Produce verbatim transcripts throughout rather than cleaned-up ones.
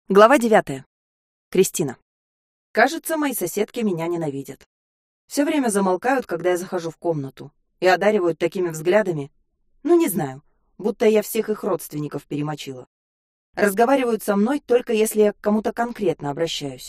Глава девятая. Кристина. Кажется, мои соседки меня ненавидят. Все время замолкают, когда я захожу в комнату, и одаривают такими взглядами. Ну, не знаю, будто я всех их родственников перемочила. Разговаривают со мной только если я к кому-то конкретно обращаюсь.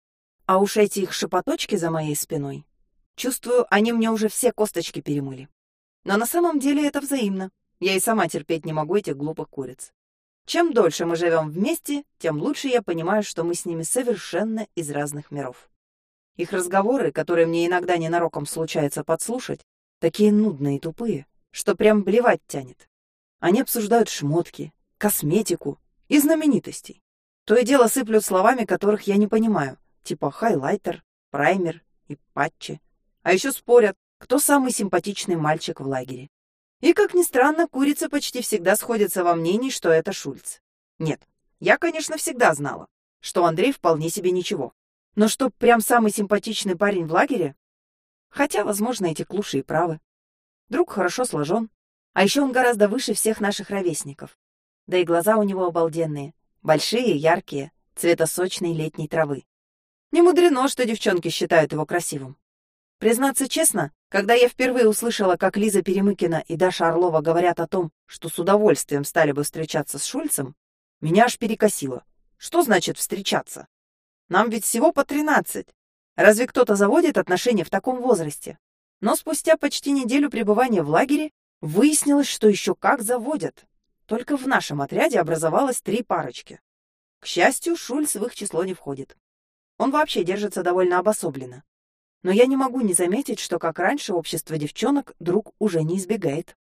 А уж эти их шепоточки за моей спиной. Чувствую, они мне уже все косточки перемыли. Но на самом деле это взаимно. Я и сама терпеть не могу этих глупых куриц. Чем дольше мы живем вместе, тем лучше я понимаю, что мы с ними совершенно из разных миров. Их разговоры, которые мне иногда ненароком случается подслушать, такие нудные и тупые, что прям блевать тянет. Они обсуждают шмотки, косметику и знаменитостей. То и дело сыплют словами, которых я не понимаю, типа хайлайтер, праймер и патчи. А еще спорят, кто самый симпатичный мальчик в лагере. И, как ни странно, курицы почти всегда сходятся во мнении, что это Шульц. Нет, я, конечно, всегда знала, что Андрей вполне себе ничего. Но что прям самый симпатичный парень в лагере? Хотя, возможно, эти клуши и правы. Друг хорошо сложен, а еще он гораздо выше всех наших ровесников. Да и глаза у него обалденные, большие, яркие, цвета сочной летней травы. Не мудрено, что девчонки считают его красивым. Признаться честно, когда я впервые услышала, как Лиза Перемыкина и Даша Орлова говорят о том, что с удовольствием стали бы встречаться с Шульцем, меня аж перекосило. Что значит встречаться? Нам ведь всего по тринадцать. Разве кто-то заводит отношения в таком возрасте? Но спустя почти неделю пребывания в лагере выяснилось, что еще как заводят. Только в нашем отряде образовалось три парочки. К счастью, Шульц в их число не входит. Он вообще держится довольно обособленно. Но я не могу не заметить, что, как раньше, общество девчонок друг уже не избегает.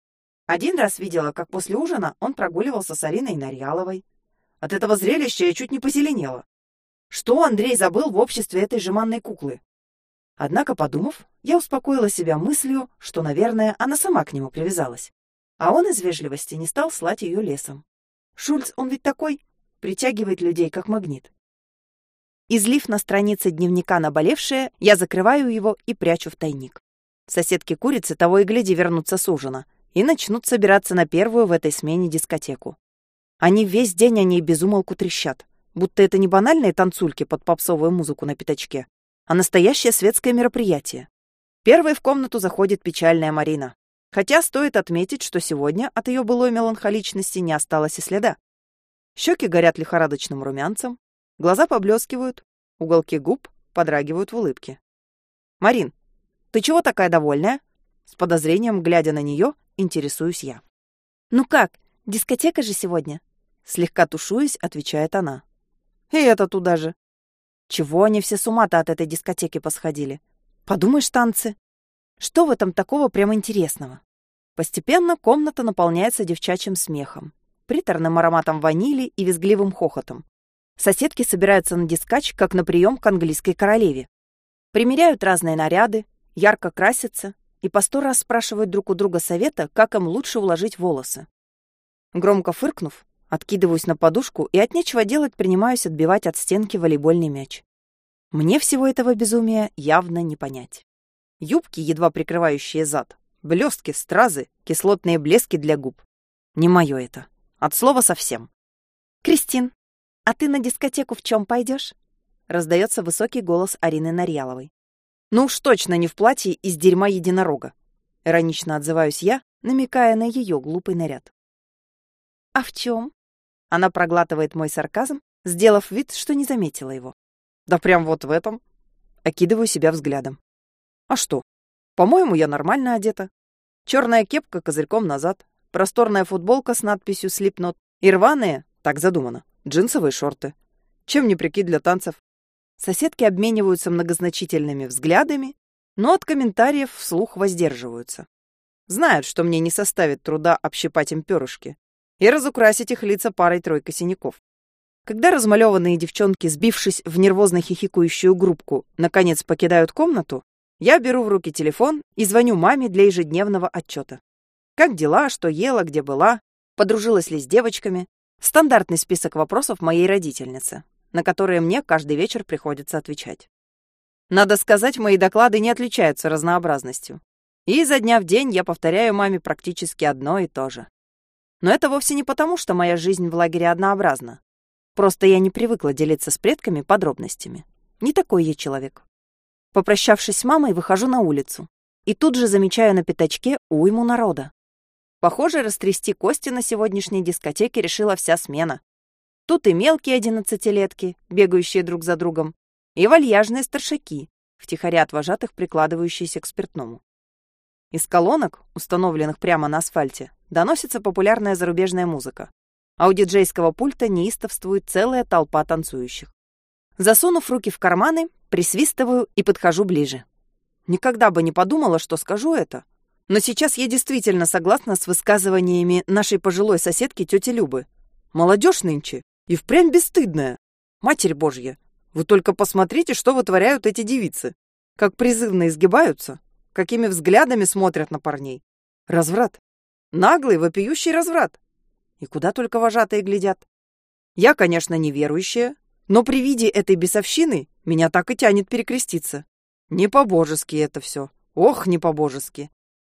Один раз видела, как после ужина он прогуливался с Ариной Нарьяловой. От этого зрелища я чуть не позеленела. Что Андрей забыл в обществе этой жеманной куклы? Однако, подумав, я успокоила себя мыслью, что, наверное, она сама к нему привязалась. А он из вежливости не стал слать ее лесом. Шульц, он ведь такой, притягивает людей, как магнит. Излив на странице дневника наболевшее, я закрываю его и прячу в тайник. Соседки-курицы того и гляди вернутся с ужина и начнут собираться на первую в этой смене дискотеку. Они весь день о ней безумолку трещат, будто это не банальные танцульки под попсовую музыку на пятачке, а настоящее светское мероприятие. Первой в комнату заходит печальная Марина. Хотя стоит отметить, что сегодня от ее былой меланхоличности не осталось и следа. Щеки горят лихорадочным румянцем, глаза поблескивают, уголки губ подрагивают в улыбке. «Марин, ты чего такая довольная?» С подозрением, глядя на нее, интересуюсь я. «Ну как, дискотека же сегодня?» Слегка тушуясь, отвечает она. «И это туда же». Чего они все с ума-то от этой дискотеки посходили? Подумаешь, танцы. Что в этом такого прям интересного? Постепенно комната наполняется девчачьим смехом, приторным ароматом ванили и визгливым хохотом. Соседки собираются на дискач, как на прием к английской королеве. Примеряют разные наряды, ярко красятся и по сто раз спрашивают друг у друга совета, как им лучше уложить волосы. Громко фыркнув, откидываюсь на подушку и от нечего делать принимаюсь отбивать от стенки волейбольный мяч. Мне всего этого безумия явно не понять. Юбки, едва прикрывающие зад, блестки, стразы, кислотные блески для губ. Не мое это. От слова совсем. «Кристин, а ты на дискотеку в чем пойдешь?» Раздается высокий голос Арины Нарьяловой. «Ну уж точно не в платье из дерьма единорога», иронично отзываюсь я, намекая на ее глупый наряд. «А в чем?» Она проглатывает мой сарказм, сделав вид, что не заметила его. «Да прям вот в этом». Окидываю себя взглядом. «А что? По-моему, я нормально одета. Черная кепка козырьком назад, просторная футболка с надписью «Slipknot» и рваные, так задумано, джинсовые шорты. Чем не прикид для танцев?» Соседки обмениваются многозначительными взглядами, но от комментариев вслух воздерживаются. Знают, что мне не составит труда общипать им перышки и разукрасить их лица парой-тройкой синяков. Когда размалеванные девчонки, сбившись в нервозно хихикающую группку, наконец покидают комнату, я беру в руки телефон и звоню маме для ежедневного отчета. Как дела, что ела, где была, подружилась ли с девочками. Стандартный список вопросов моей родительницы, на которые мне каждый вечер приходится отвечать. Надо сказать, мои доклады не отличаются разнообразностью. И изо дня в день я повторяю маме практически одно и то же. Но это вовсе не потому, что моя жизнь в лагере однообразна. Просто я не привыкла делиться с предками подробностями. Не такой я человек. Попрощавшись с мамой, выхожу на улицу. И тут же замечаю на пятачке уйму народа. Похоже, растрясти кости на сегодняшней дискотеке решила вся смена. Тут и мелкие одиннадцатилетки, бегающие друг за другом, и вальяжные старшаки, втихаря от вожатых прикладывающиеся к спиртному. Из колонок, установленных прямо на асфальте, доносится популярная зарубежная музыка, а у диджейского пульта неистовствует целая толпа танцующих. Засунув руки в карманы, присвистываю и подхожу ближе. Никогда бы не подумала, что скажу это, но сейчас я действительно согласна с высказываниями нашей пожилой соседки тети Любы. Молодежь нынче и впрямь бесстыдная. Матерь Божья, вы только посмотрите, что вытворяют эти девицы. Как призывно изгибаются, какими взглядами смотрят на парней. Разврат. Наглый, вопиющий разврат. И куда только вожатые глядят. Я, конечно, неверующая, но при виде этой бесовщины меня так и тянет перекреститься. Не по-божески это все. Ох, не по-божески.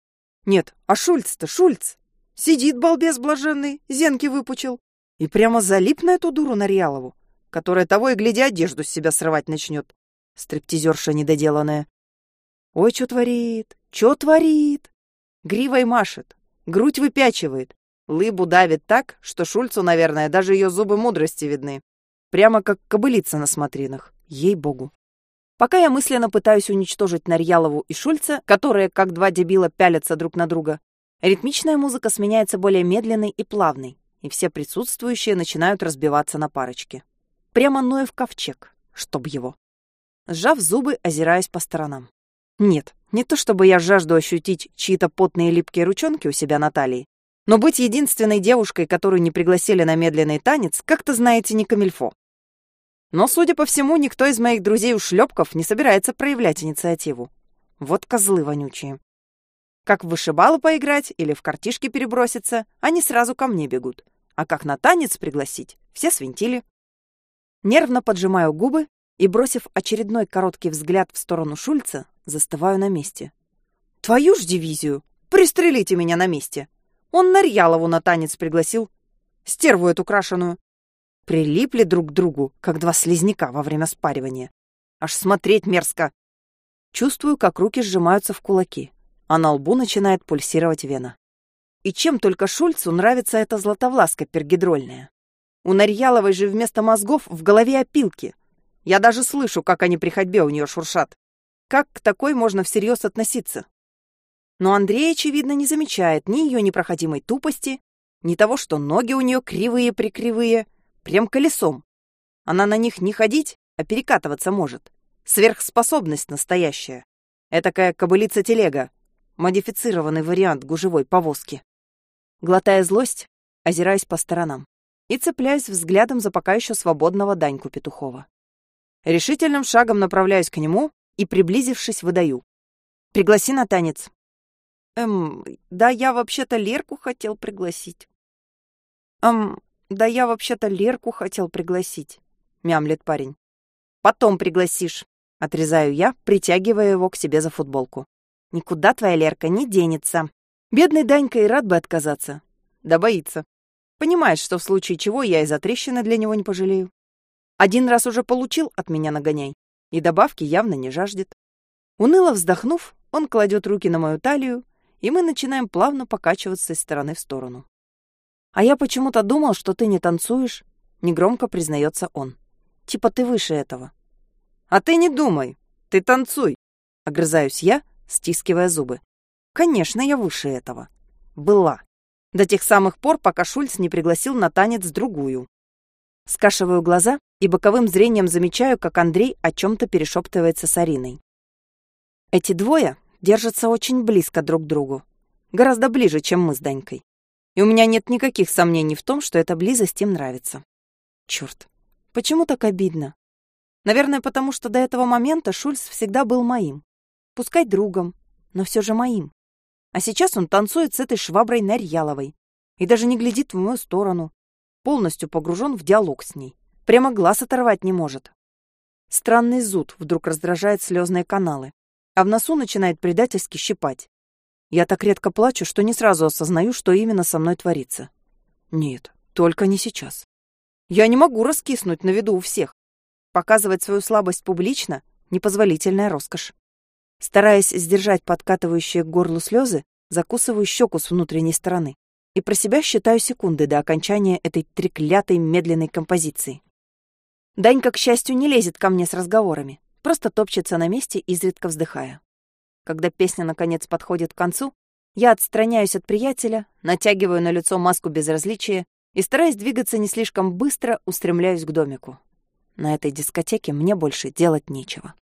Нет, а Шульц-то, Шульц. Сидит балбес блаженный, зенки выпучил. И прямо залип на эту дуру Нарьялову, которая того и гляди одежду с себя срывать начнет. Стриптизерша недоделанная. Ой, что творит, что творит. Гривой машет, грудь выпячивает, лыбу давит так, что Шульцу, наверное, даже ее зубы мудрости видны. Прямо как кобылица на смотринах, ей-богу. Пока я мысленно пытаюсь уничтожить Нарьялову и Шульца, которые, как два дебила, пялятся друг на друга, ритмичная музыка сменяется более медленной и плавной, и все присутствующие начинают разбиваться на парочки. Прямо Ноев ковчег, чтоб его. Сжав зубы, озираясь по сторонам. Нет, не то чтобы я жажду ощутить чьи-то потные липкие ручонки у себя на талии, но быть единственной девушкой, которую не пригласили на медленный танец, как-то, знаете, не камильфо. Но, судя по всему, никто из моих друзей-ушлепков не собирается проявлять инициативу. Вот козлы вонючие. Как в вышибалу поиграть или в картишки переброситься, они сразу ко мне бегут. А как на танец пригласить, все свинтили. Нервно поджимаю губы и, бросив очередной короткий взгляд в сторону Шульца, застываю на месте. Твою ж дивизию! Пристрелите меня на месте! Он Нарьялову на танец пригласил. Стерву эту крашеную. Прилипли друг к другу, как два слизняка во время спаривания. Аж смотреть мерзко. Чувствую, как руки сжимаются в кулаки, а на лбу начинает пульсировать вена. И чем только Шульцу нравится эта златовласка пергидрольная. У Нарьяловой же вместо мозгов в голове опилки. Я даже слышу, как они при ходьбе у нее шуршат. Как к такой можно всерьез относиться? Но Андрей, очевидно, не замечает ни ее непроходимой тупости, ни того, что ноги у нее кривые-прикривые, прям колесом. Она на них не ходить, а перекатываться может. Сверхспособность настоящая. Этакая кобылица-телега. Модифицированный вариант гужевой повозки. Глотая злость, озираюсь по сторонам и цепляюсь взглядом за пока еще свободного Даньку Петухова. Решительным шагом направляюсь к нему и, приблизившись, выдаю. «Пригласи на танец». «Эм, да я вообще-то Лерку хотел пригласить». «Эм, да я вообще-то Лерку хотел пригласить», — мямлет парень. «Потом пригласишь», — отрезаю я, притягивая его к себе за футболку. «Никуда твоя Лерка не денется». Бедный Данька и рад бы отказаться. Да боится. Понимает, что в случае чего я и за трещины для него не пожалею. Один раз уже получил от меня нагоняй, и добавки явно не жаждет. Уныло вздохнув, он кладет руки на мою талию, и мы начинаем плавно покачиваться из стороны в сторону. «А я почему-то думал, что ты не танцуешь», — негромко признается он. «Типа ты выше этого». «А ты не думай, ты танцуй», — огрызаюсь я, стискивая зубы. «Конечно, я выше этого. Была. До тех самых пор, пока Шульц не пригласил на танец другую». Скашиваю глаза и боковым зрением замечаю, как Андрей о чем-то перешептывается с Ариной. Эти двое держатся очень близко друг к другу. Гораздо ближе, чем мы с Данькой. И у меня нет никаких сомнений в том, что эта близость им нравится. Черт, почему так обидно? Наверное, потому что до этого момента Шульц всегда был моим. Пускай другом, но все же моим. А сейчас он танцует с этой шваброй Нарьяловой и даже не глядит в мою сторону, полностью погружен в диалог с ней. Прямо глаз оторвать не может. Странный зуд вдруг раздражает слезные каналы, а в носу начинает предательски щипать. Я так редко плачу, что не сразу осознаю, что именно со мной творится. Нет, только не сейчас. Я не могу раскиснуть на виду у всех. Показывать свою слабость публично — непозволительная роскошь. Стараясь сдержать подкатывающие к горлу слезы, закусываю щеку с внутренней стороны и про себя считаю секунды до окончания этой треклятой медленной композиции. Данька, к счастью, не лезет ко мне с разговорами, просто топчется на месте, изредка вздыхая. Когда песня, наконец, подходит к концу, я отстраняюсь от приятеля, натягиваю на лицо маску безразличия и, стараясь двигаться не слишком быстро, устремляюсь к домику. На этой дискотеке мне больше делать нечего.